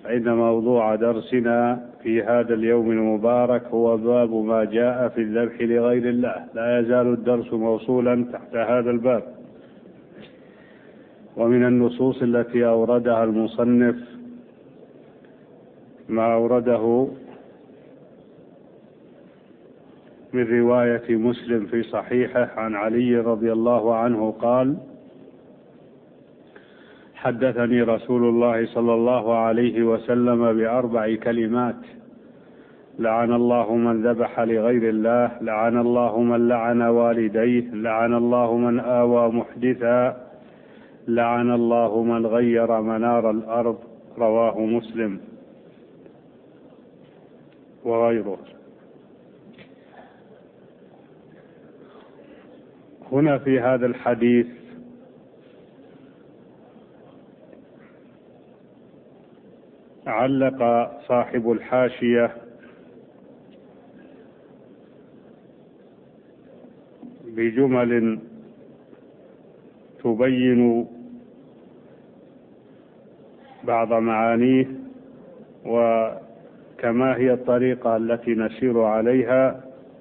فإن موضوع درسنا في هذا اليوم المبارك هو باب ما جاء في الذبح لغير الله. لا يزال الدرس موصولا تحت هذا الباب. ومن النصوص التي أوردها المصنف ما أورده من رواية مسلم في صحيحه عن علي رضي الله عنه قال: حدثني رسول الله صلى الله عليه وسلم ب4 كلمات: لعن الله من ذبح لغير الله، لعن الله من لعن والديه، لعن الله من آوى محدثا، لعن الله من غير منار الأرض. رواه مسلم وغيره. هنا في هذا الحديث علق صاحب الحاشية بجمل تبين بعض معانيه وكما هي الطريقة التي نسير عليها،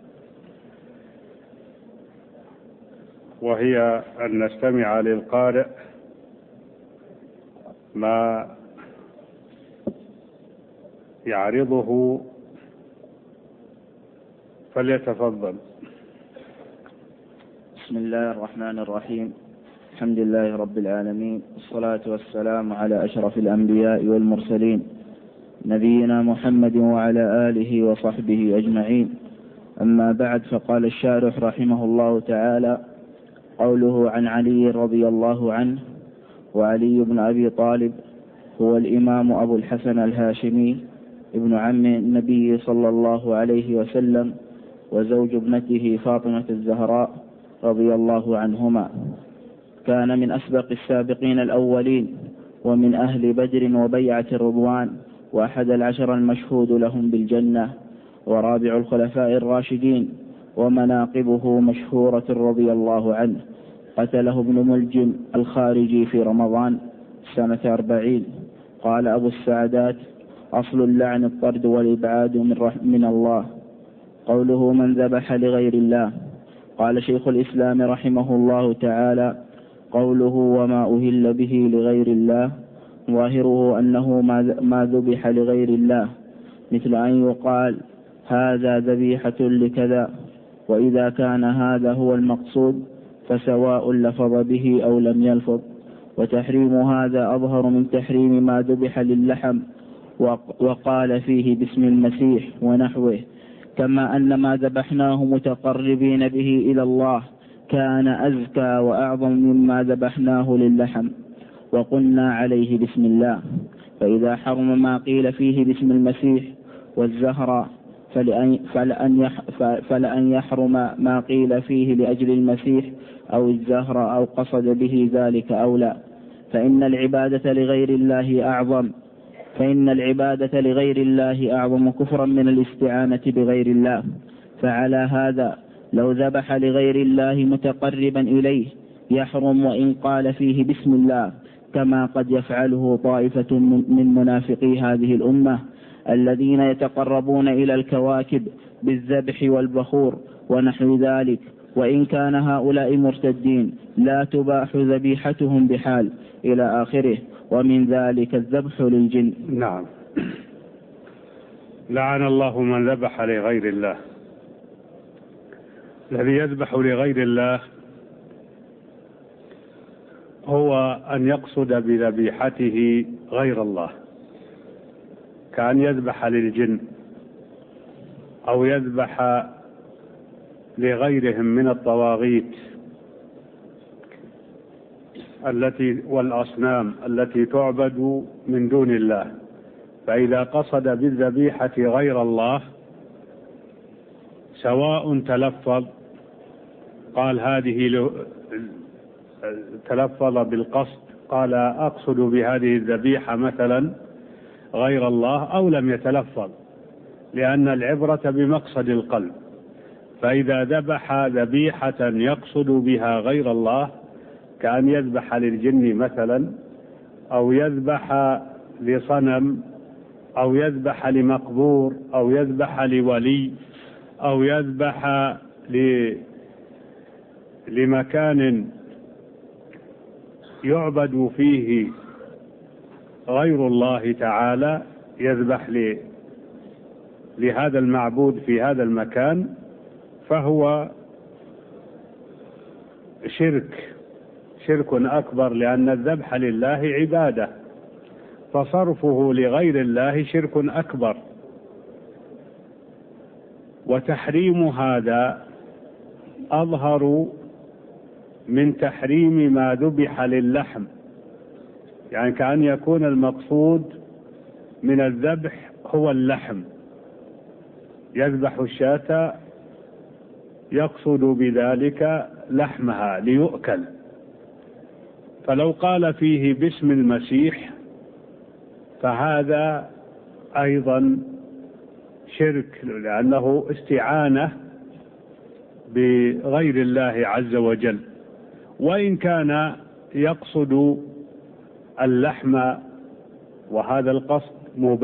وهي أن نستمع للقارئ ما يعرضه، فليتفضل. بسم الله الرحمن الرحيم. الحمد لله رب العالمين، والصلاة والسلام على أشرف الأنبياء والمرسلين، نبينا محمد وعلى آله وصحبه أجمعين. أما بعد، فقال الشارح رحمه الله تعالى: قوله عن علي رضي الله عنه. وعلي بن أبي طالب هو الإمام أبو الحسن الهاشمي، ابن عم النبي صلى الله عليه وسلم، وزوج ابنته فاطمة الزهراء رضي الله عنهما. كان من أسبق السابقين الأولين، ومن أهل بدر وبيعة الرضوان، وأحد العشر المشهود لهم بالجنة، ورابع الخلفاء الراشدين، ومناقبه مشهورة رضي الله عنه. قتله ابن ملجم الخارجي في رمضان سنة 40. قال أبو السعدات: أصل اللعن الطرد والإبعاد من الله. قوله من ذبح لغير الله. قال شيخ الإسلام رحمه الله تعالى: قوله وما أهل به لغير الله ظاهره أنه ما ذبح لغير الله، مثل أن يقال هذا ذبيحة لكذا، وإذا كان هذا هو المقصود فسواء لفظ به أو لم يلفظ. وتحريم هذا أظهر من تحريم ما ذبح للحم وقال فيه باسم المسيح ونحوه، كما أن ما ذبحناه متقربين به إلى الله كان أزكى وأعظم مما ذبحناه للحم وقلنا عليه بسم الله. فإذا حرم ما قيل فيه باسم المسيح والزهرة فلأن يحرم ما قيل فيه لأجل المسيح أو الزهرة أو قصد به ذلك أولى، فإن العبادة لغير الله أعظم كفرا من الاستعانة بغير الله. فعلى هذا لو ذبح لغير الله متقربا إليه يحرم وإن قال فيه بسم الله، كما قد يفعله طائفة من منافقي هذه الأمة الذين يتقربون إلى الكواكب بالذبح والبخور ونحو ذلك، وإن كان هؤلاء مرتدين لا تباح ذبيحتهم بحال، إلى آخره. ومن ذلك الذبح للجن. نعم. لعن الله من ذبح لغير الله. الذي يذبح لغير الله هو أن يقصد بذبيحته غير الله، كأن يذبح للجن أو يذبح لغيرهم من الطواغيت والأصنام التي تعبد من دون الله. فإذا قصد بالذبيحة غير الله سواء تلفظ، قال هذه تلفظ بالقصد، قال أقصد بهذه الذبيحة مثلا غير الله، أو لم يتلفظ، لأن العبرة بمقصد القلب. فإذا ذبح ذبيحة يقصد بها غير الله، كأن يذبح للجن مثلا، أو يذبح لصنم أو يذبح لمقبور أو يذبح لولي أو يذبح لمكان يعبد فيه غير الله تعالى، يذبح لهذا المعبود في هذا المكان، فهو شرك أكبر، لأن الذبح لله عبادة، فصرفه لغير الله شرك أكبر. وتحريم هذا أظهر من تحريم ما ذبح للحم، يعني كأن يكون المقصود من الذبح هو اللحم، يذبح الشاة يقصد بذلك لحمها ليؤكل. فلو قال فيه باسم المسيح فهذا أيضا شرك، لأنه استعانة بغير الله عز وجل، وإن كان يقصد اللحم وهذا القصد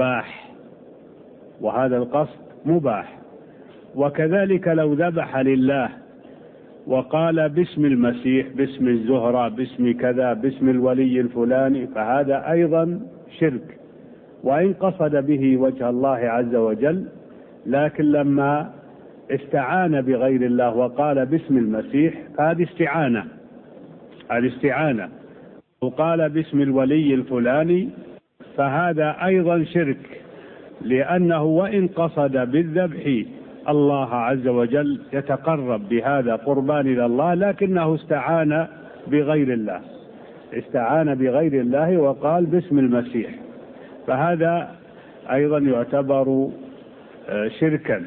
مباح. وكذلك لو ذبح لله وقال باسم المسيح، باسم الزهرة، باسم كذا، باسم الولي الفلاني، فهذا أيضا شرك، وإن قصد به وجه الله عز وجل. لكن لما استعان بغير الله وقال باسم المسيح فهذه استعانة، وقال باسم الولي الفلاني فهذا أيضا شرك، لأنه وإن قصد بالذبح الله عز وجل يتقرب بهذا قربان إلى الله، لكنه استعان بغير الله وقال باسم المسيح، فهذا أيضا يعتبر شركا.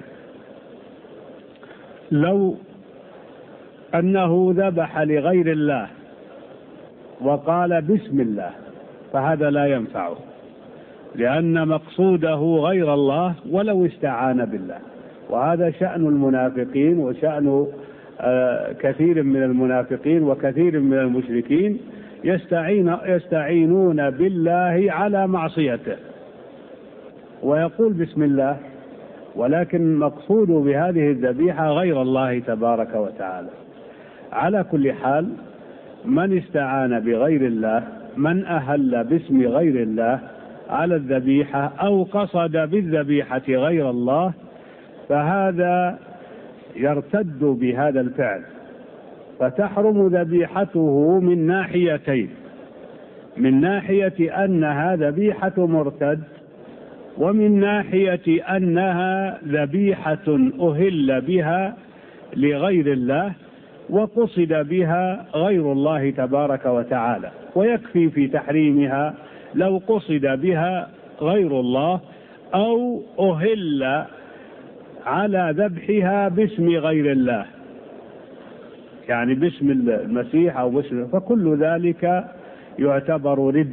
لو أنه ذبح لغير الله وقال بسم الله فهذا لا ينفعه، لأن مقصوده غير الله ولو استعان بالله. وهذا شأن المنافقين وشأن كثير من المنافقين وكثير من المشركين، يستعينون بالله على معصيته ويقول بسم الله، ولكن مقصود بهذه الذبيحة غير الله تبارك وتعالى. على كل حال، من استعان بغير الله، من أهل باسم غير الله على الذبيحة أو قصد بالذبيحة غير الله، فهذا يرتد بهذا الفعل، فتحرم ذبيحته من ناحيتين: من ناحية أنها ذبيحة مرتد، ومن ناحية أنها ذبيحة أهل بها لغير الله وقصد بها غير الله تبارك وتعالى. ويكفي في تحريمها لو قصد بها غير الله أو أهل على ذبحها باسم غير الله، يعني باسم المسيح أو باسم، فكل ذلك يعتبر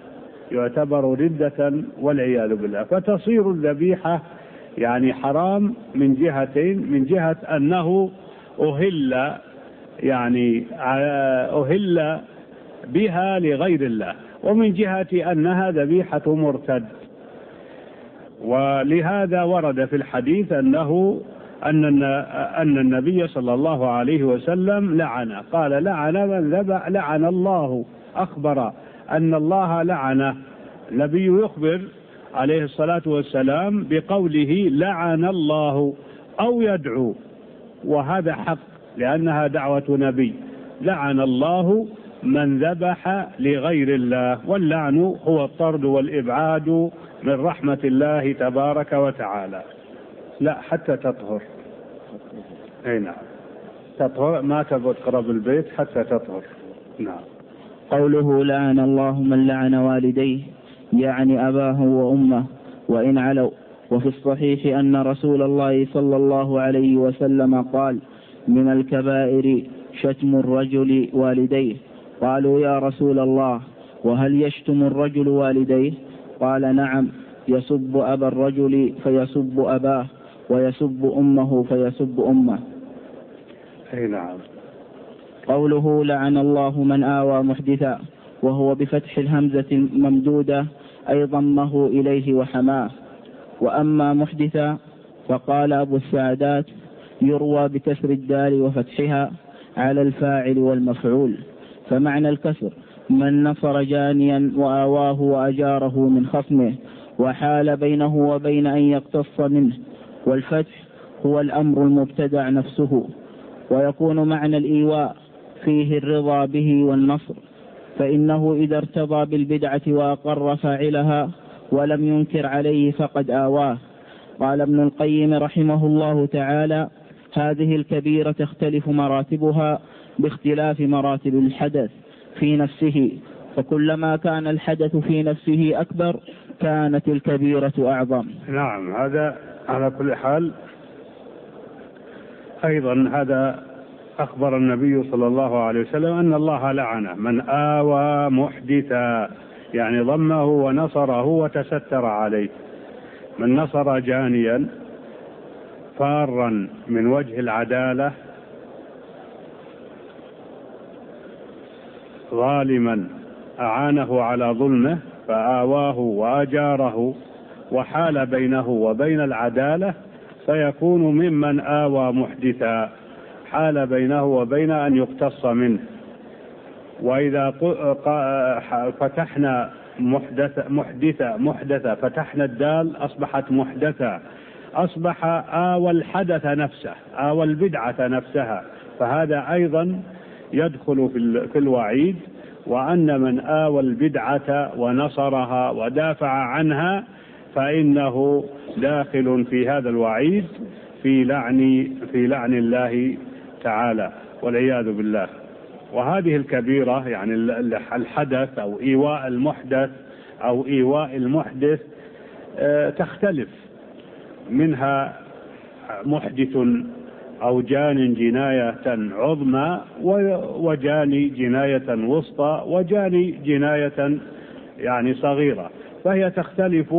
ردة والعياذ بالله. فتصير الذبيحة يعني حرام من جهتين: من جهة أنه أهل بها لغير الله، ومن جهة أنها ذبيحة مرتد. ولهذا ورد في الحديث أن النبي صلى الله عليه وسلم قال لعن من ذبح، لعن الله، أخبر أن الله لعن. النبي يخبر عليه الصلاة والسلام بقوله لعن الله، أو يدعو، وهذا حق لأنها دعوة نبي. لعن الله من ذبح لغير الله، واللعن هو الطرد والإبعاد من رحمة الله تبارك وتعالى. لا، حتى تطهر. أي نعم، تطهر، ما تبغى تقرب البيت حتى تطهر. نعم. قوله لعن الله من لعن والديه، يعني أباه وأمه وإن علوا. وفي الصحيح أن رسول الله صلى الله عليه وسلم قال: من الكبائر شتم الرجل والديه. قالوا: يا رسول الله، وهل يشتم الرجل والديه؟ قال: نعم، يسب أبا الرجل فيسب أباه، ويسب أمه فيسب أمه. أي نعم. قوله لعن الله من آوى محدثا، وهو بفتح الهمزة الممدودة أي ضمه إليه وحماه. وأما محدثا فقال أبو السعدات يروى بكسر الدال وفتحها على الفاعل والمفعول. فمعنى الكسر من نصر جانيا وآواه وأجاره من خصمه وحال بينه وبين أن يقتص منه. والفتح هو الأمر المبتدع نفسه. ويكون معنى الإيواء فيه الرضا به والنصر، فإنه إذا ارتضى بالبدعة وأقر فاعلها ولم ينكر عليه فقد آواه. قال ابن القيم رحمه الله تعالى هذه الكبيرة تختلف مراتبها باختلاف مراتب الحدث في نفسه، فكلما كان الحدث في نفسه أكبر كانت الكبيرة أعظم. نعم، هذا على كل حال. أيضا هذا أخبر النبي صلى الله عليه وسلم أن الله لعن من آوى محدثا، يعني ضمه ونصره وتستر عليه. من نصر جانيا فارا من وجه العدالة ظالما أعانه على ظلمه فآواه وأجاره وحال بينه وبين العدالة، فيكون ممن آوى محدثا، حال بينه وبين أن يقتص منه. وإذا فتحنا محدثة فتحنا الدال أصبحت محدثة، أصبح آوى الحدث نفسه، آوى البدعة نفسها، فهذا أيضا يدخل في الوعيد. وأن من آوى البدعة ونصرها ودافع عنها فإنه داخل في هذا الوعيد في لعن الله تعالى والعياذ بالله. وهذه الكبيرة يعني الحدث أو إيواء المحدث أو إيواء المحدث تختلف، منها محدث أو جان جناية عظمى، وجاني جناية وسطى، وجاني جناية يعني صغيرة، فهي تختلف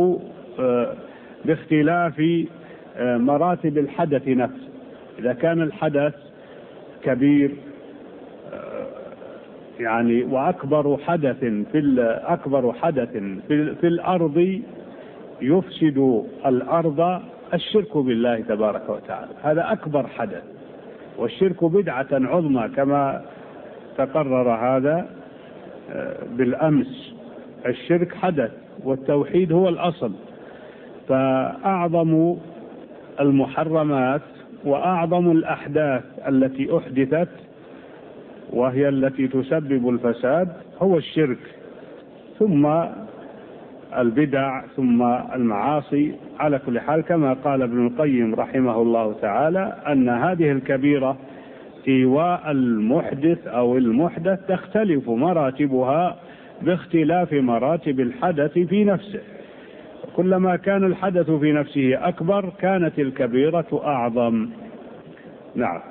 باختلاف مراتب الحدث نفسه. إذا كان الحدث كبير يعني وأكبر حدث في الأرض يفسد الأرض الشرك بالله تبارك وتعالى، هذا أكبر حدث، والشرك بدعة عظمى كما تقرر هذا بالأمس. الشرك حدث والتوحيد هو الأصل. فأعظم المحرمات وأعظم الأحداث التي أحدثت وهي التي تسبب الفساد هو الشرك، ثم البدع، ثم المعاصي. على كل حال كما قال ابن القيم رحمه الله تعالى أن هذه الكبيرة إيواء المحدث أو المحدث تختلف مراتبها باختلاف مراتب الحدث في نفسه. كلما كان الحدث في نفسه أكبر كانت الكبيرة أعظم. نعم.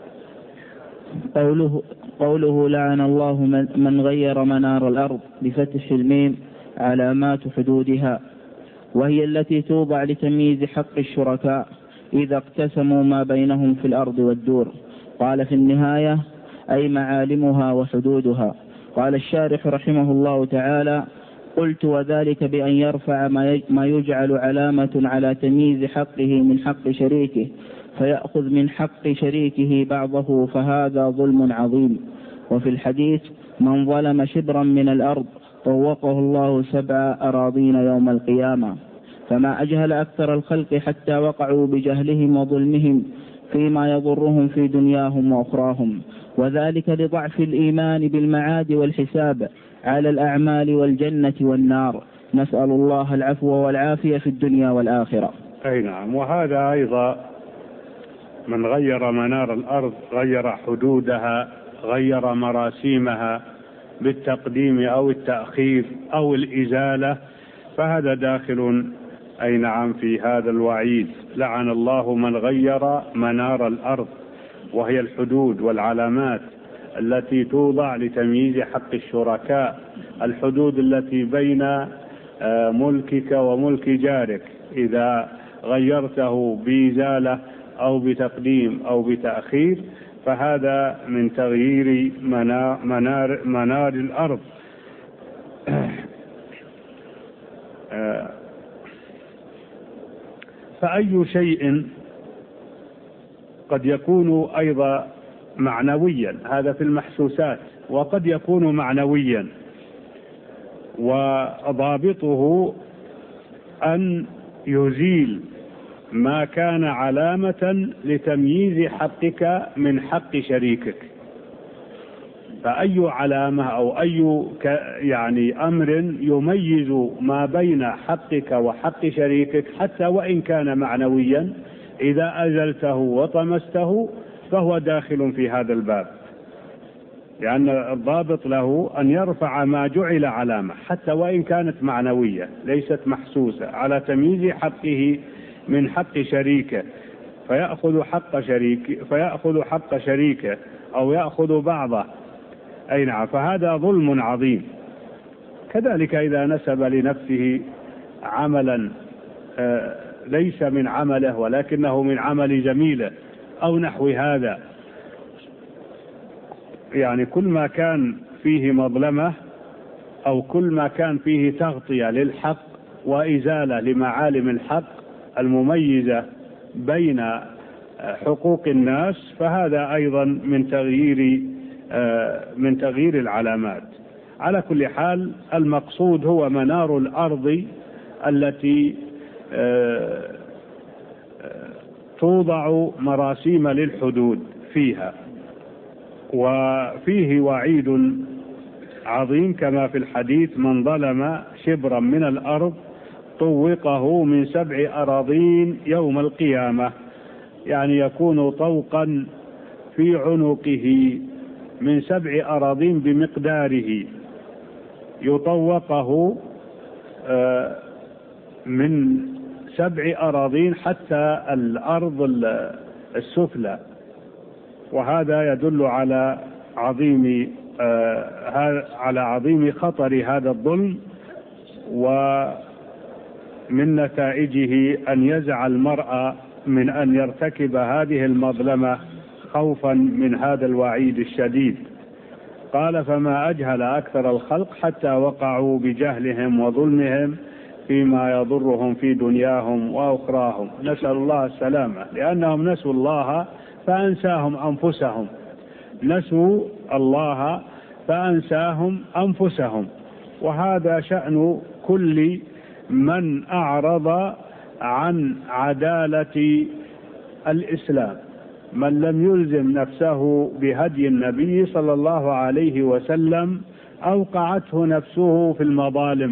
قوله لعن الله من غير منار الأرض بفتح الميم علامات حدودها، وهي التي توضع لتمييز حق الشركاء إذا اقتسموا ما بينهم في الأرض والدور. قال في النهاية أي معالمها وحدودها. قال الشارح رحمه الله تعالى قلت وذلك بأن يرفع ما يجعل علامة على تمييز حقه من حق شريكه فيأخذ من حق شريكه بعضه، فهذا ظلم عظيم. وفي الحديث من ظلم شبرا من الأرض طوقه الله 7 أراضين يوم القيامة. فما أجهل أكثر الخلق حتى وقعوا بجهلهم وظلمهم فيما يضرهم في دنياهم وأخراهم، وذلك لضعف الإيمان بالمعاد والحساب على الأعمال والجنة والنار. نسأل الله العفو والعافية في الدنيا والآخرة. أي نعم. وهذا أيضا من غير منار الأرض غير حدودها، غير مراسيمها بالتقديم أو التأخير أو الإزالة، فهذا داخل أي نعم في هذا الوعيد. لعن الله من غير منار الأرض، وهي الحدود والعلامات التي توضع لتمييز حق الشركاء، الحدود التي بين ملكك وملك جارك، إذا غيرته بإزالة أو بتقديم أو بتأخير فهذا من تغيير منار الأرض. فأي شيء قد يكون أيضا معنويا، هذا في المحسوسات، وقد يكون معنويا، وضابطه أن يزيل ما كان علامة لتمييز حقك من حق شريكك. فأي علامة أو أي أمر يميز ما بين حقك وحق شريكك حتى وإن كان معنويا، إذا أزلته وطمسته فهو داخل في هذا الباب، لأن الضابط له أن يرفع ما جعل علامة حتى وإن كانت معنوية ليست محسوسة على تمييز حقه من حق شريكه، فيأخذ حق شريكه أو يأخذ بعضه. أي نعم، فهذا ظلم عظيم. كذلك إذا نسب لنفسه عملا ليس من عمله ولكنه من عمل زميله أو نحو هذا، كل ما كان فيه مظلمة أو كل ما كان فيه تغطية للحق وإزالة لمعالم الحق المميزة بين حقوق الناس، فهذا أيضا من تغيير العلامات. على كل حال، المقصود هو منار الأرض التي توضع مراسيم للحدود فيها، وفيه وعيد عظيم كما في الحديث: من ظلم شبرا من الأرض طوقه من 7 أراضين يوم القيامة، يكون طوقا في عنقه من 7 أراضين بمقداره، يطوقه من 7 أراضين حتى الأرض السفلى. وهذا يدل على عظيم خطر هذا الظلم، ومن نتائجه أن يزع المرء من أن يرتكب هذه المظلمة خوفا من هذا الوعيد الشديد. قال: فما أجهل أكثر الخلق حتى وقعوا بجهلهم وظلمهم فيما يضرهم في دنياهم وأخراهم. نسأل الله السلامة، لأنهم نسوا الله فأنساهم أنفسهم، نسوا الله فأنساهم أنفسهم. وهذا شأن كل من أعرض عن عدالة الإسلام، من لم يلزم نفسه بهدي النبي صلى الله عليه وسلم أوقعته نفسه في المظالم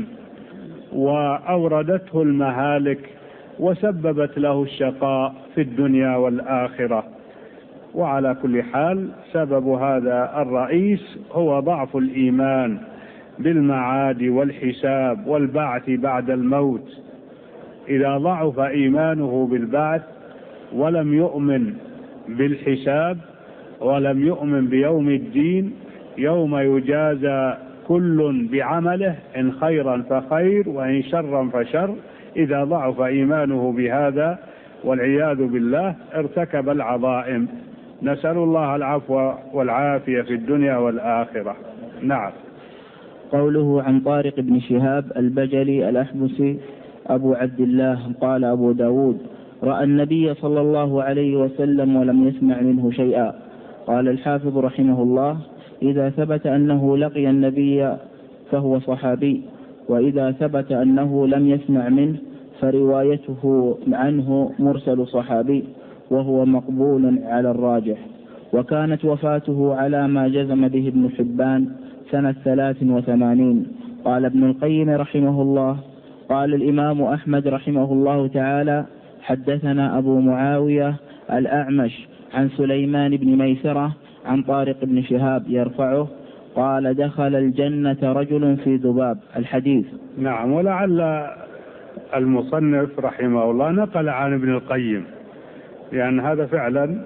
وأوردته المهالك وسببت له الشقاء في الدنيا والآخرة. وعلى كل حال، سبب هذا الرئيس هو ضعف الإيمان بالمعاد والحساب والبعث بعد الموت. إذا ضعف إيمانه بالبعث ولم يؤمن بالحساب ولم يؤمن بيوم الدين، يوم يجازى كل بعمله، إن خيرا فخير وإن شرا فشر، إذا ضعف إيمانه بهذا والعياذ بالله ارتكب العظائم. نسأل الله العفو والعافية في الدنيا والآخرة. نعم. قوله عن طارق بن شهاب البجلي الأحمسي أبو عبد الله قال أبو داود: رأى النبي صلى الله عليه وسلم ولم يسمع منه شيئا. قال الحافظ رحمه الله: إذا ثبت أنه لقي النبي فهو صحابي، وإذا ثبت أنه لم يسمع منه فروايته عنه مرسل صحابي، وهو مقبول على الراجح. وكانت وفاته على ما جزم به ابن حبان سنة 83. قال ابن القيم رحمه الله: قال الإمام أحمد رحمه الله تعالى: حدثنا أبو معاوية الأعمش عن سليمان بن ميسرة عن طارق بن شهاب يرفعه قال: دخل الجنة رجل في ذباب. الحديث. نعم. ولعل المصنف رحمه الله نقل عن ابن القيم، لأن هذا فعلا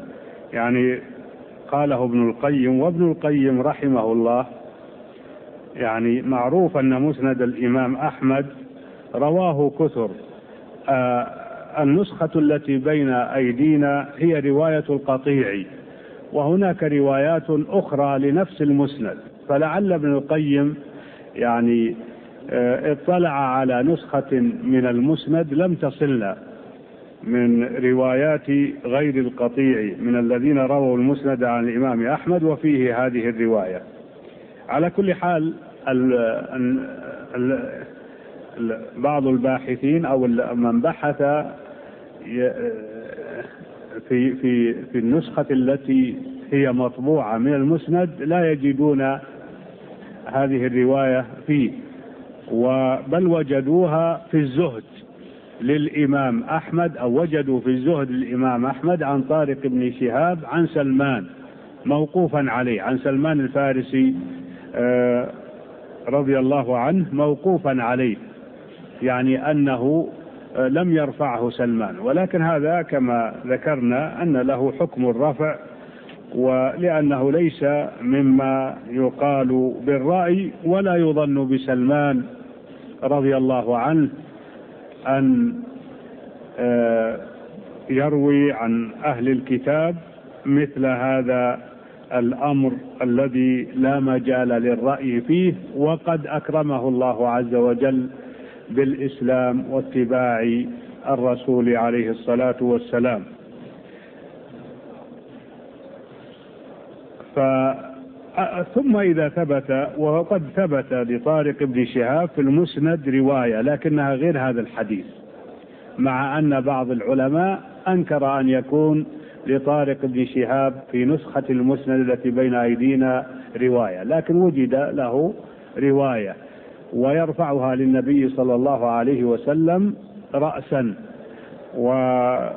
قاله ابن القيم. وابن القيم رحمه الله معروف أن مسند الإمام أحمد رواه كثر. النسخة التي بين أيدينا هي رواية القطيعي، وهناك روايات أخرى لنفس المسند، فلعل ابن القيم اطلع على نسخة من المسند لم تصلنا من روايات غير القطيع من الذين رووا المسند عن الإمام أحمد وفيه هذه الرواية. على كل حال بعض الباحثين أو من بحث في النسخة التي هي مطبوعة من المسند لا يجدون هذه الرواية فيه، بل وجدوها في الزهد للإمام أحمد، أو وجدوا في الزهد للإمام أحمد عن طارق بن شهاب عن سلمان موقوفا عليه، عن سلمان الفارسي رضي الله عنه موقوفا عليه، يعني أنه لم يرفعه سلمان، ولكن هذا كما ذكرنا أن له حكم الرفع، ولأنه ليس مما يقال بالرأي، ولا يظن بسلمان رضي الله عنه أن يروي عن أهل الكتاب مثل هذا الأمر الذي لا مجال للرأي فيه، وقد أكرمه الله عز وجل بالإسلام واتباع الرسول عليه الصلاة والسلام. ثم إذا ثبت، وقد ثبت لطارق بن شهاب في المسند رواية لكنها غير هذا الحديث، مع أن بعض العلماء أنكر أن يكون لطارق بن شهاب في نسخة المسند التي بين أيدينا رواية، لكن وجد له رواية ويرفعها للنبي صلى الله عليه وسلم رأسا. وكما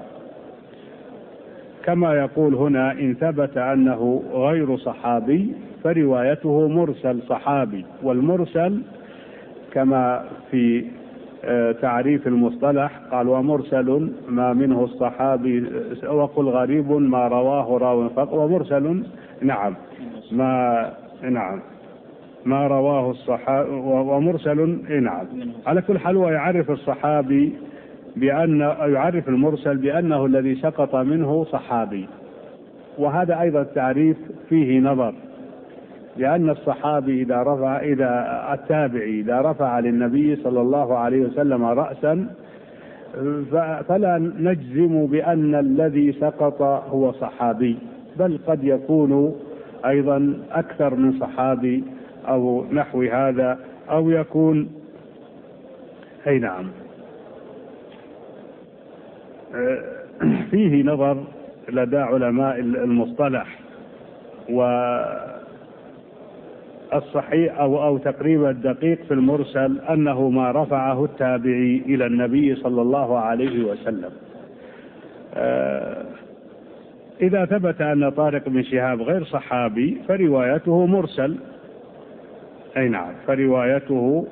يقول هنا إن ثبت أنه غير صحابي فروايته مرسل صحابي، والمرسل كما في تعريف المصطلح قال ومرسل ما منه الصحابي، وقل غريب ما رواه راو فقط، ومرسل ما رواه الصحابي ومرسل على كل حال. ويعرف الصحابي يعرف المرسل بأنه الذي سقط منه صحابي، وهذا أيضا التعريف فيه نظر، لأن الصحابي إذا التابعي إذا رفع للنبي صلى الله عليه وسلم رأسا فلا نجزم بأن الذي سقط هو صحابي، بل قد يكون أيضا أكثر من صحابي أو نحو هذا، أو يكون فيه نظر لدى علماء المصطلح. والصحيح أو تقريبا الدقيق في المرسل أنه ما رفعه التابعي إلى النبي صلى الله عليه وسلم. إذا ثبت أن طارق بن شهاب غير صحابي فروايته مرسل، فروايته،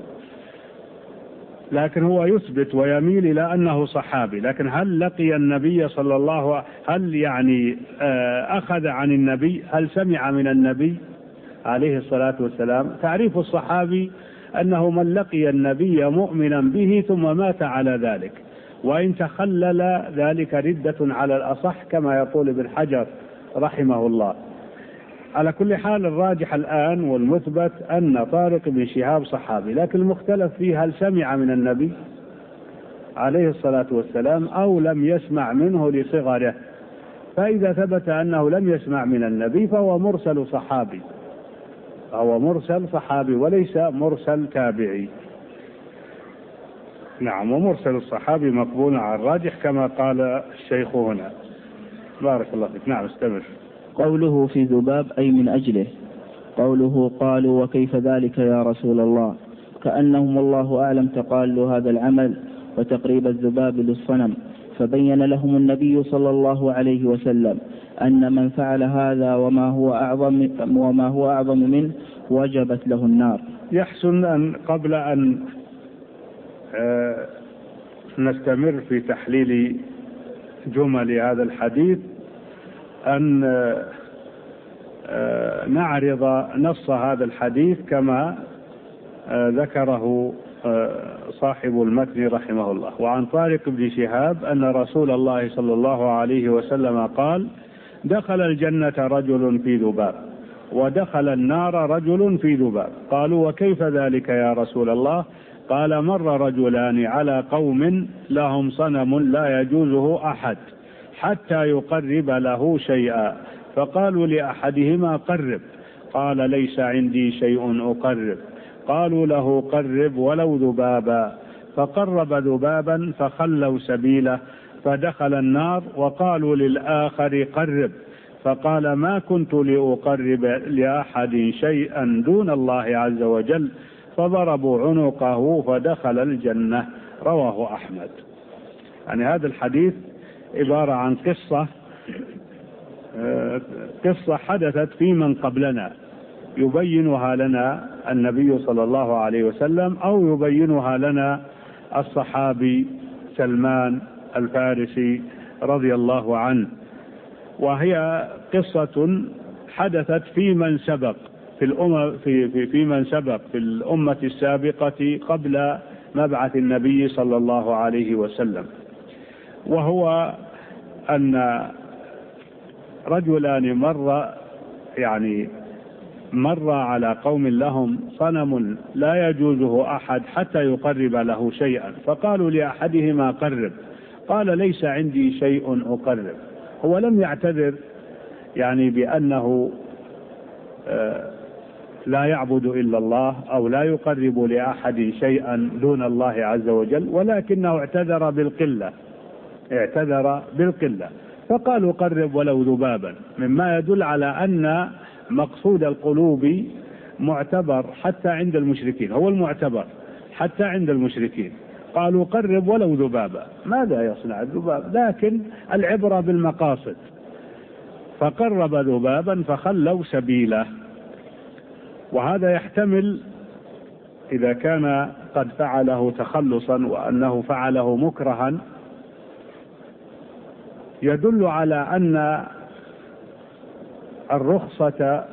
لكن هو يثبت ويميل إلى أنه صحابي. لكن هل لقي النبي صلى الله هل أخذ عن النبي، هل سمع من النبي عليه الصلاة والسلام؟ تعريف الصحابي أنه من لقي النبي مؤمنا به ثم مات على ذلك، وإن تخلل ذلك ردة على الأصح كما يقول ابن حجر رحمه الله. على كل حال الراجح الآن والمثبت أن طارق بن شهاب صحابي، لكن المختلف فيه هل سمع من النبي عليه الصلاة والسلام أو لم يسمع منه لصغره. فإذا ثبت أنه لم يسمع من النبي فهو مرسل صحابي، هو مرسل صحابي وليس مرسل تابعي. ومرسل الصحابي مقبول على الراجح كما قال الشيخ هنا. بارك الله فيك. استمر. قوله في ذباب أي من أجله. قوله قالوا وكيف ذلك يا رسول الله، كأنهم والله أعلم تقالوا هذا العمل وتقريب الذباب للصنم، فبين لهم النبي صلى الله عليه وسلم أن من فعل هذا وما هو أعظم منه وجبت له النار. يحسن أن قبل أن نستمر في تحليل جمل هذا الحديث أن نعرض نص هذا الحديث كما ذكره صاحب المتن رحمه الله. وعن طارق بن شهاب أن رسول الله صلى الله عليه وسلم قال دخل الجنة رجل في ذباب ودخل النار رجل في ذباب، قالوا وكيف ذلك يا رسول الله؟ قال مر رجلان على قوم لهم صنم لا يجوزه أحد حتى يقرب له شيئا، فقالوا لأحدهما قرب، قال ليس عندي شيء أقرب. قالوا له قرب ولو ذبابا، فقرب ذبابا فخلوا سبيله فدخل النار. وقالوا للآخر قرب، فقال ما كنت لأقرب لأحد شيئا دون الله عز وجل، فضربوا عنقه فدخل الجنة. رواه أحمد. يعني هذا الحديث عبارة عن قصة حدثت في من قبلنا يبينها لنا النبي صلى الله عليه وسلم، أو يبينها لنا الصحابي سلمان الفارسي رضي الله عنه، وهي قصة حدثت في من سبق في الأمة السابقة قبل مبعث النبي صلى الله عليه وسلم. وهو أن رجلان مر على قوم لهم صنم لا يجوزه أحد حتى يقرب له شيئا، فقالوا لأحدهما قرب، قال ليس عندي شيء أقرب. هو لم يعتذر بأنه لا يعبد إلا الله أو لا يقرب لأحد شيئا دون الله عز وجل، ولكنه اعتذر بالقلة، فقالوا قرب ولو ذبابا، مما يدل على أن مقصود القلوب معتبر حتى عند المشركين، هو المعتبر حتى عند المشركين. قالوا قرب ولو ذبابا، ماذا يصنع الذباب؟ لكن العبرة بالمقاصد. فقرب ذبابا فخلوا سبيله. وهذا يحتمل إذا كان قد فعله تخلصا وأنه فعله مكرها، يدل على أن الرخصة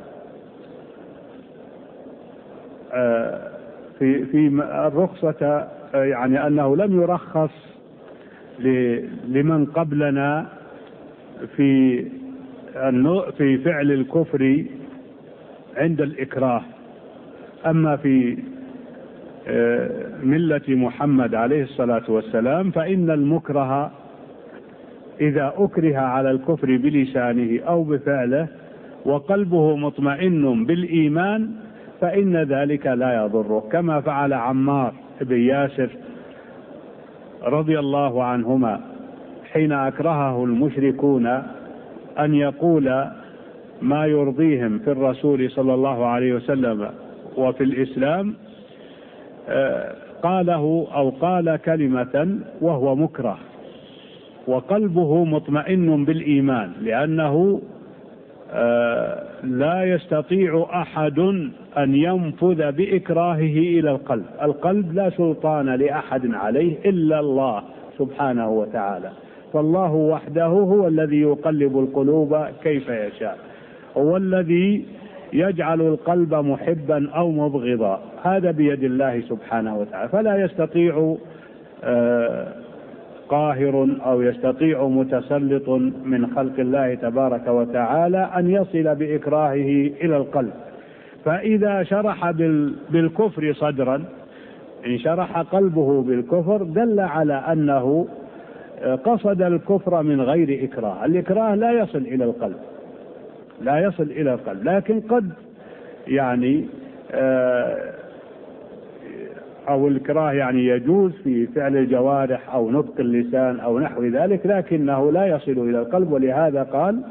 في الرخصة أنه لم يرخص لمن قبلنا في فعل الكفر عند الإكراه. أما في ملة محمد عليه الصلاة والسلام فإن المكره إذا أكره على الكفر بلسانه أو بفعله وقلبه مطمئن بالإيمان فإن ذلك لا يضره، كما فعل عمار بن ياسر رضي الله عنهما حين أكرهه المشركون أن يقول ما يرضيهم في الرسول صلى الله عليه وسلم وفي الإسلام، قاله أو قال كلمة وهو مكره وقلبه مطمئن بالإيمان، لأنه لا يستطيع أحد أن ينفذ بإكراهه إلى القلب. القلب لا سلطان لأحد عليه إلا الله سبحانه وتعالى، فالله وحده هو الذي يقلب القلوب كيف يشاء، هو الذي يجعل القلب محبا أو مبغضا، هذا بيد الله سبحانه وتعالى. فلا يستطيع قاهر أو يستطيع متسلط من خلق الله تبارك وتعالى أن يصل بإكراهه إلى القلب. فإذا شرح بالكفر صدرا، إن شرح قلبه بالكفر دل على أنه قصد الكفر من غير إكراه. الإكراه لا يصل إلى القلب، لكن قد أو الإكراه يجوز في فعل الجوارح أو نطق اللسان أو نحو ذلك، لكنه لا يصل إلى القلب. ولهذا قال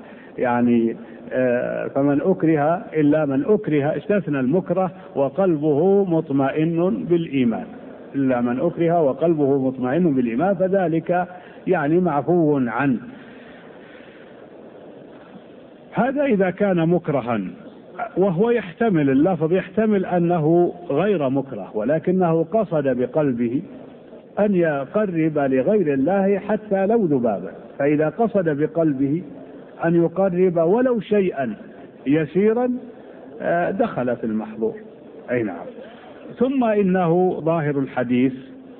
فمن أكره إلا من أكره، استثنى المكره وقلبه مطمئن بالإيمان، إلا من أكره وقلبه مطمئن بالإيمان، فذلك معفو عنه. هذا إذا كان مكرها، وهو يحتمل، اللفظ يحتمل أنه غير مكره ولكنه قصد بقلبه أن يقرب لغير الله حتى لو ذبابا، فإذا قصد بقلبه أن يقرب ولو شيئا يسيرا دخل في المحظور. أي نعم. ثم إنه ظاهر الحديث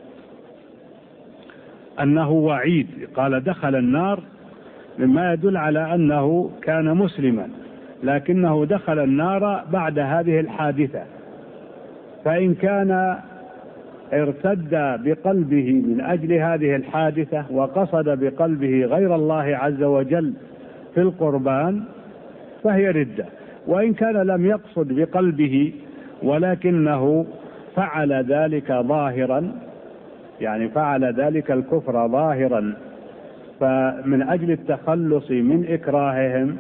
أنه وعيد، قال دخل النار، مما يدل على أنه كان مسلما لكنه دخل النار بعد هذه الحادثة. فإن كان ارتد بقلبه من أجل هذه الحادثة وقصد بقلبه غير الله عز وجل في القربان فهي ردة. وإن كان لم يقصد بقلبه ولكنه فعل ذلك ظاهرا، يعني فعل ذلك الكفر ظاهرا فمن أجل التخلص من إكراههم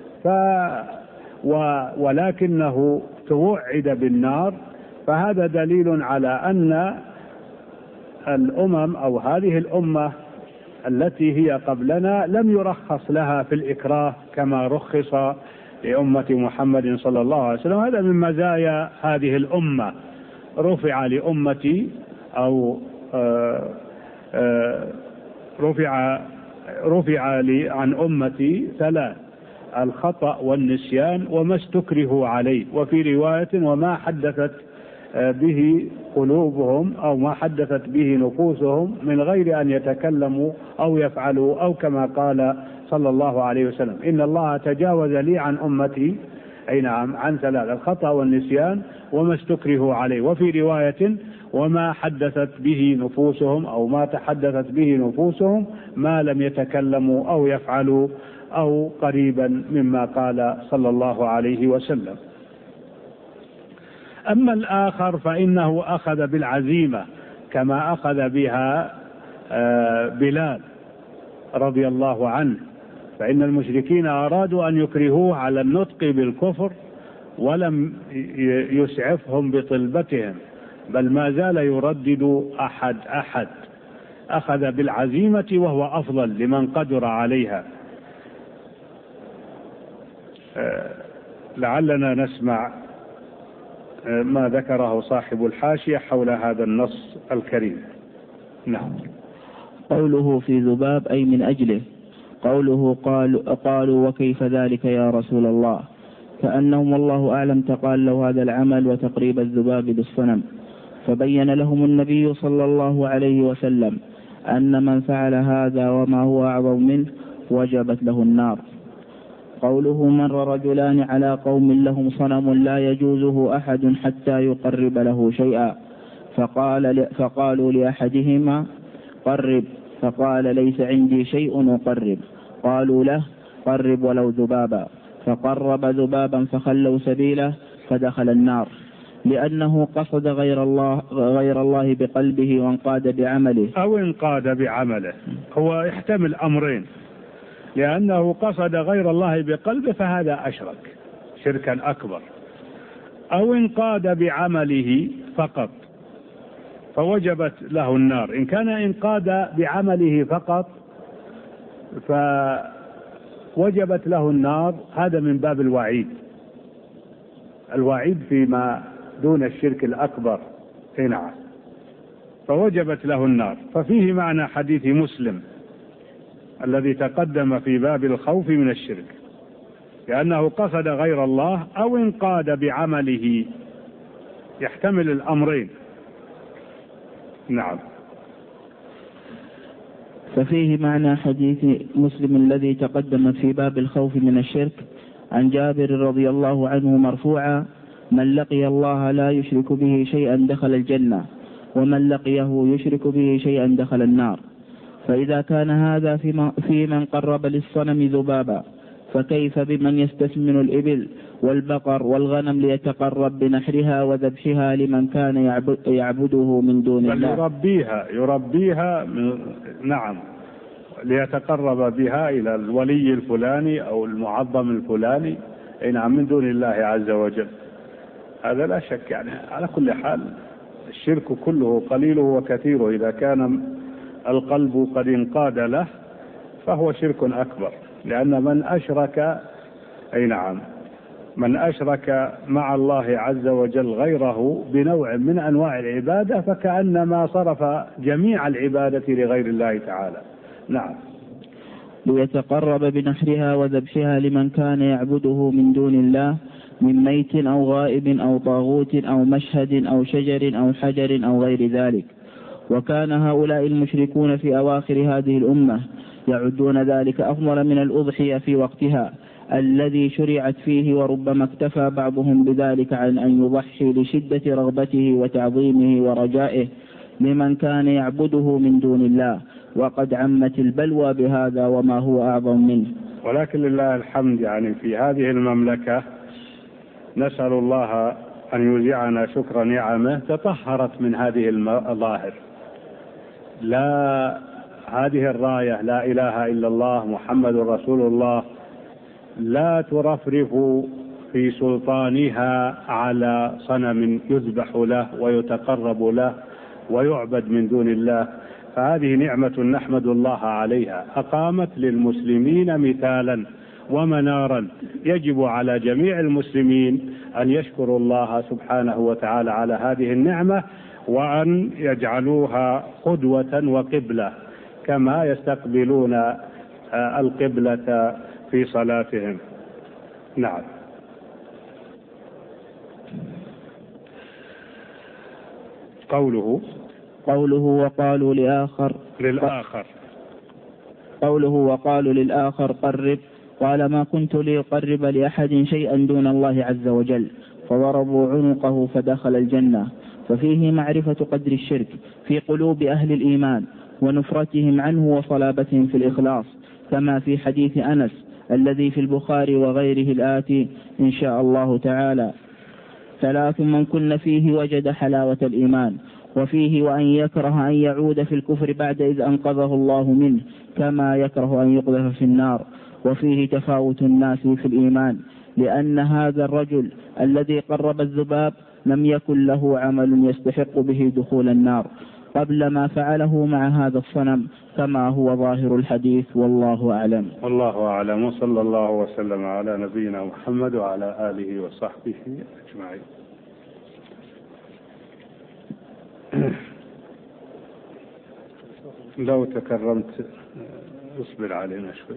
ولكنه توعد بالنار، فهذا دليل على أن الأمم أو هذه الأمة التي هي قبلنا لم يرخص لها في الإكراه كما رخص لأمة محمد صلى الله عليه وسلم. هذا من مزايا هذه الأمة. رفع لأمتي أو رفع عن أمتي ثلاث: الخطأ والنسيان وما استكرهوا عليه، وفي رواية وما حدثت به قلوبهم أو ما حدثت به نفوسهم من غير أن يتكلموا أو يفعلوا، أو كما قال صلى الله عليه وسلم: إن الله تجاوز لي عن أمتي أي نعم عن ثلاث: الخطأ والنسيان وما استكرهوا عليه. وفي رواية وما حدثت به نفوسهم أو ما تحدثت به نفوسهم ما لم يتكلموا أو يفعلوا أو قريبا مما قال صلى الله عليه وسلم. أما الآخر فإنه أخذ بالعزيمة كما أخذ بها بلال رضي الله عنه، فإن المشركين أرادوا أن يكرهوه على النطق بالكفر ولم يسعفهم بطلبتهم، بل ما زال يردد أحد. أخذ بالعزيمة وهو أفضل لمن قدر عليها. لعلنا نسمع ما ذكره صاحب الحاشية حول هذا النص الكريم. نعم. قوله في ذباب أي من أجله. قوله قالوا وكيف ذلك يا رسول الله، كأنهم والله أعلم تقالوا هذا العمل وتقريب الذباب بالصنم، فبين لهم النبي صلى الله عليه وسلم أن من فعل هذا وما هو أعظم منه وجبت له النار. قوله مر رجلان على قوم لهم صنم لا يجوزه أحد حتى يقرب له شيئا، فقالوا لأحدهما قرب، فقال ليس عندي شيء أقرب. قالوا له قرب ولو ذبابا، فقرب ذبابا فخلوا سبيله فدخل النار، لأنه قصد غير الله بقلبه وانقاد بعمله. أو انقاد بعمله، هو يحتمل أمرين: لأنه قصد غير الله بقلبه فهذا أشرك شركا أكبر، أو انقاد بعمله فقط فوجبت له النار. إن كان انقاد بعمله فقط فوجبت له النار، هذا من باب الوعيد فيما دون الشرك الأكبر. نعم، فوجبت له النار. ففيه معنى حديث مسلم الذي تقدم في باب الخوف من الشرك، لأنه قصد غير الله أو انقاد بعمله، يحتمل الأمرين. نعم. ففيه معنى حديث مسلم الذي تقدم في باب الخوف من الشرك عن جابر رضي الله عنه مرفوعا: من لقي الله لا يشرك به شيئا دخل الجنة، ومن لقيه يشرك به شيئا دخل النار. فإذا كان هذا في من قرب للصنم ذبابا، فكيف بمن يستثمن الإبل والبقر والغنم ليتقرب بنحرها وذبحها لمن كان يعبده من دون الله؟ يربيها نعم، ليتقرب بها إلى الولي الفلاني أو المعظم الفلاني نعم من دون الله عز وجل. هذا لا شك، يعني على كل حال الشرك كله قليله وكثيره إذا كان القلب قد انقاد له فهو شرك أكبر، لأن من أشرك مع الله عز وجل غيره بنوع من أنواع العبادة فكأنما صرف جميع العبادة لغير الله تعالى. نعم. ليتقرب بنحرها وذبحها لمن كان يعبده من دون الله من ميت أو غائب أو طاغوت أو مشهد أو شجر أو حجر أو غير ذلك. وكان هؤلاء المشركون في أواخر هذه الأمة يعدون ذلك أفضل من الأضحية في وقتها الذي شرعت فيه، وربما اكتفى بعضهم بذلك عن أن يضحي لشدة رغبته وتعظيمه ورجائه، لمن كان يعبده من دون الله، وقد عمت البلوى بهذا وما هو أعظم منه. ولكن لله الحمد، يعني في هذه المملكة نسأل الله أن يوزعنا شكر نعمه، تطهرت من هذه المظاهر. لا، هذه الراية لا إله إلا الله محمد رسول الله لا ترفرف في سلطانها على صنم يذبح له ويتقرب له ويعبد من دون الله. فهذه نعمة نحمد الله عليها، أقامت للمسلمين مثالا ومنارا. يجب على جميع المسلمين أن يشكروا الله سبحانه وتعالى على هذه النعمة، وأن يجعلوها قدوة وقبلة كما يستقبلون القبلة في صلاتهم. نعم. قوله وقالوا للآخر قرب، قال ما كنت لأقرب لأحد شيئا دون الله عز وجل، فضربوا عنقه فدخل الجنة. ففيه معرفة قدر الشرك في قلوب أهل الإيمان ونفرتهم عنه وصلابتهم في الإخلاص، كما في حديث أنس الذي في البخاري وغيره الآتي إن شاء الله تعالى: 3 من كن فيه وجد حلاوة الإيمان. وفيه وأن يكره أن يعود في الكفر بعد إذ أنقذه الله منه، كما يكره أن يقذف في النار. وفيه تفاوت الناس في الإيمان، لأن هذا الرجل الذي قرب الذباب لم يكن له عمل يستحق به دخول النار قبل ما فعله مع هذا الصنم، كما هو ظاهر الحديث، والله أعلم. والله أعلم، وصلى الله وسلم على نبينا محمد وعلى آله وصحبه أجمعين. لو تكرمت اصبر علينا شوي.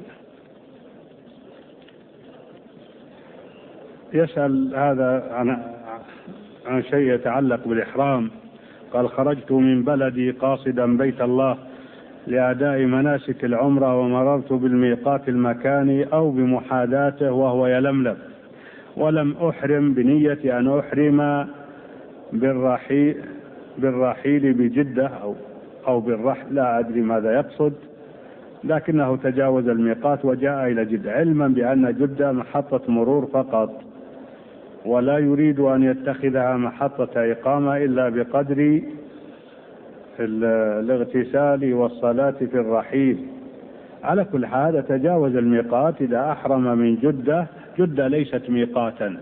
يسأل هذا عن شيء يتعلق بالإحرام. قال: خرجت من بلدي قاصدا بيت الله لأداء مناسك العمرة، ومررت بالميقات المكاني أو بمحاذاته وهو يلملم، ولم أحرم بنية أن أحرم بالرحيل بجدة أو بالرحل، لا أدري ماذا يقصد، لكنه تجاوز الميقات وجاء إلى جدة، علما بأن جدة محطة مرور فقط، ولا يريد أن يتخذها محطة إقامة إلا بقدر الاغتسال والصلاة في الرحيل. على كل حال تجاوز الميقات إذا أحرم من جدة. جدة ليست ميقاتا،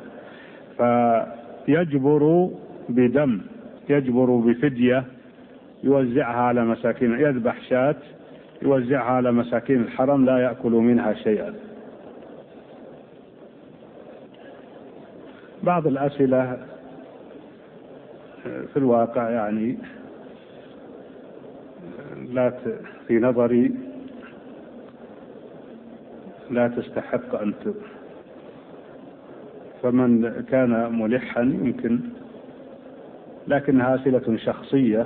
فيجبر بدم، يجبر بفدية يوزعها على مساكين، يذبح شاة يوزعها على مساكين الحرم لا يأكل منها شيئا. بعض الأسئلة في الواقع يعني في نظري لا تستحق أن فمن كان ملحا يمكن، لكنها أسئلة شخصية.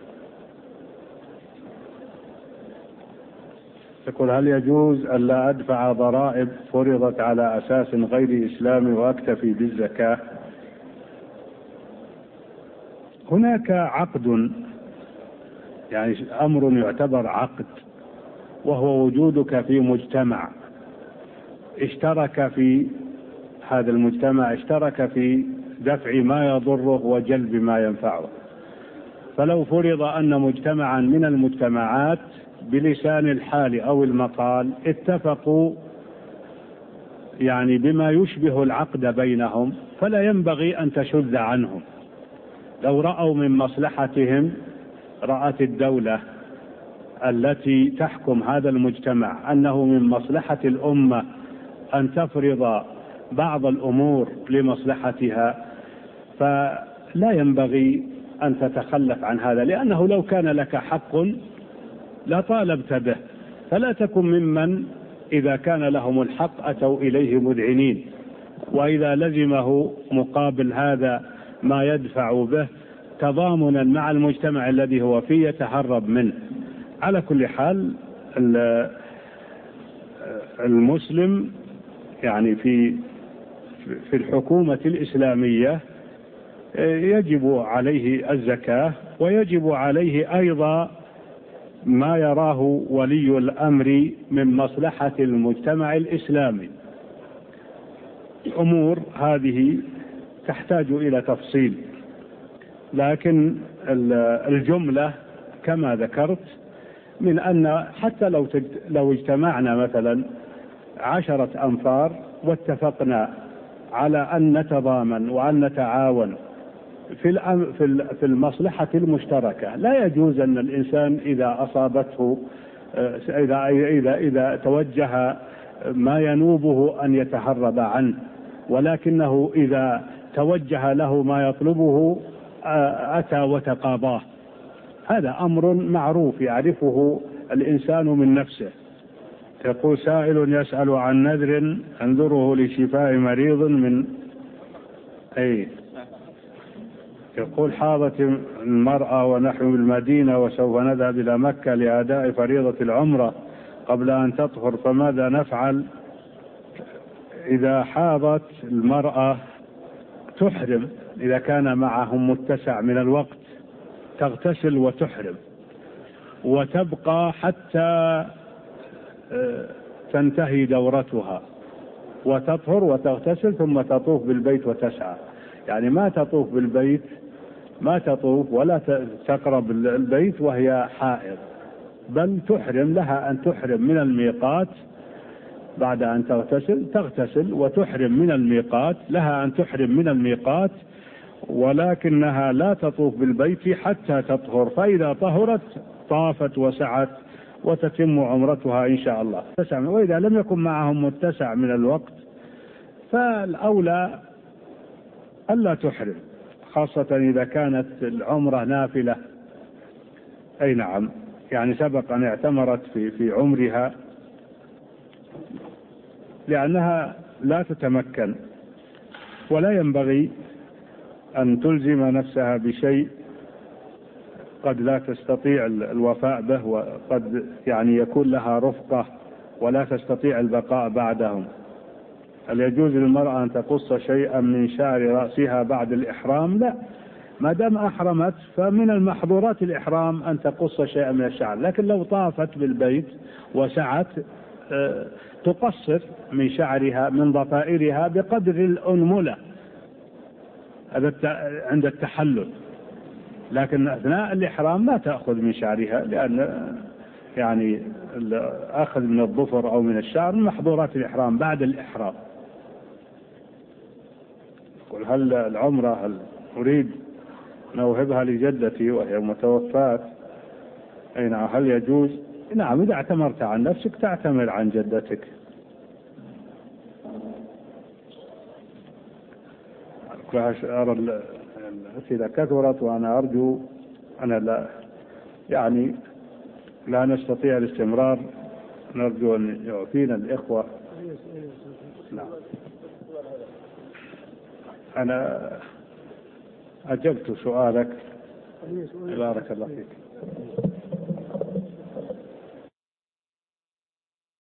يقول: هل يجوز أن لا أدفع ضرائب فرضت على أساس غير إسلامي وأكتفي بالزكاة؟ هناك عقد، يعني أمر يعتبر عقد، وهو وجودك في مجتمع اشترك في هذا المجتمع، اشترك في دفع ما يضره وجلب ما ينفعه. فلو فرض أن مجتمعا من المجتمعات بلسان الحال أو المقال اتفقوا يعني بما يشبه العقد بينهم، فلا ينبغي أن تشذ عنهم. لو رأوا من مصلحتهم، رأت الدولة التي تحكم هذا المجتمع أنه من مصلحة الأمة أن تفرض بعض الأمور لمصلحتها، فلا ينبغي أن تتخلف عن هذا، لأنه لو كان لك حق لطالبت به. فلا تكن ممن إذا كان لهم الحق أتوا إليه مذعنين، وإذا لزمه مقابل هذا ما يدفع به تضامنا مع المجتمع الذي هو فيه يتهرب منه. على كل حال المسلم يعني في الحكومة الإسلامية يجب عليه الزكاة، ويجب عليه أيضا ما يراه ولي الأمر من مصلحة المجتمع الإسلامي. الأمور هذه تحتاج إلى تفصيل، لكن الجملة كما ذكرت من أن حتى لو اجتمعنا مثلا 10 أنفار واتفقنا على أن نتضامن وأن نتعاون في المصلحة المشتركة، لا يجوز أن الإنسان إذا أصابته إذا توجه ما ينوبه أن يتهرب عنه، ولكنه إذا توجه له ما يطلبه أتى وتقاضاه. هذا أمر معروف يعرفه الإنسان من نفسه. يقول سائل يسأل عن نذر انذره لشفاء مريض من يقول حاضت المرأة ونحن بالمدينة وسوف نذهب إلى مكة لأداء فريضة العمرة قبل أن تطهر، فماذا نفعل؟ إذا حاضت المرأة تحرم، إذا كان معهم متسع من الوقت تغتسل وتحرم وتبقى حتى تنتهي دورتها وتطهر وتغتسل ثم تطوف بالبيت وتسعى. يعني ما تطوف بالبيت، ما تطوف ولا تقرب البيت وهي حائض، بل تحرم، لها أن تحرم من الميقات بعد أن تغتسل وتحرم من الميقات، لها أن تحرم من الميقات، ولكنها لا تطوف بالبيت حتى تطهر، فإذا طهرت طافت وسعت وتتم عمرتها إن شاء الله. وإذا لم يكن معهم متسع من الوقت فالأولى ألا تحرم، خاصة إذا كانت العمرة نافلة. أي نعم، يعني سبق أن اعتمرت في عمرها لأنها لا تتمكن، ولا ينبغي أن تلزم نفسها بشيء قد لا تستطيع الوفاء به، وقد يعني يكون لها رفقة ولا تستطيع البقاء بعدهم. هل يجوز للمرأة أن تقص شيئا من شعر رأسها بعد الإحرام؟ لا، ما دام أحرمت فمن المحظورات الإحرام أن تقص شيئا من الشعر، لكن لو طافت بالبيت وسعت تقصر من شعرها من ضفائرها بقدر الأنملة هذا عند التحلل، لكن أثناء الإحرام ما تأخذ من شعرها، لأن يعني أخذ من الظفر أو من الشعر من محظورات الإحرام بعد الإحرام. قل هل العمرة هل أريد نوهبها لجدتي وهي متوفاة؟ أي نعم، هل يجوز؟ نعم، إذا اعتمرت عن نفسك تعتمر عن جدتك. أرى الأسئلة كثرت، وأنا أرجو أنا لا نستطيع الاستمرار، نرجو أن يعطينا الإخوة. نعم، أنا أجبت سؤالك، بارك الله فيك.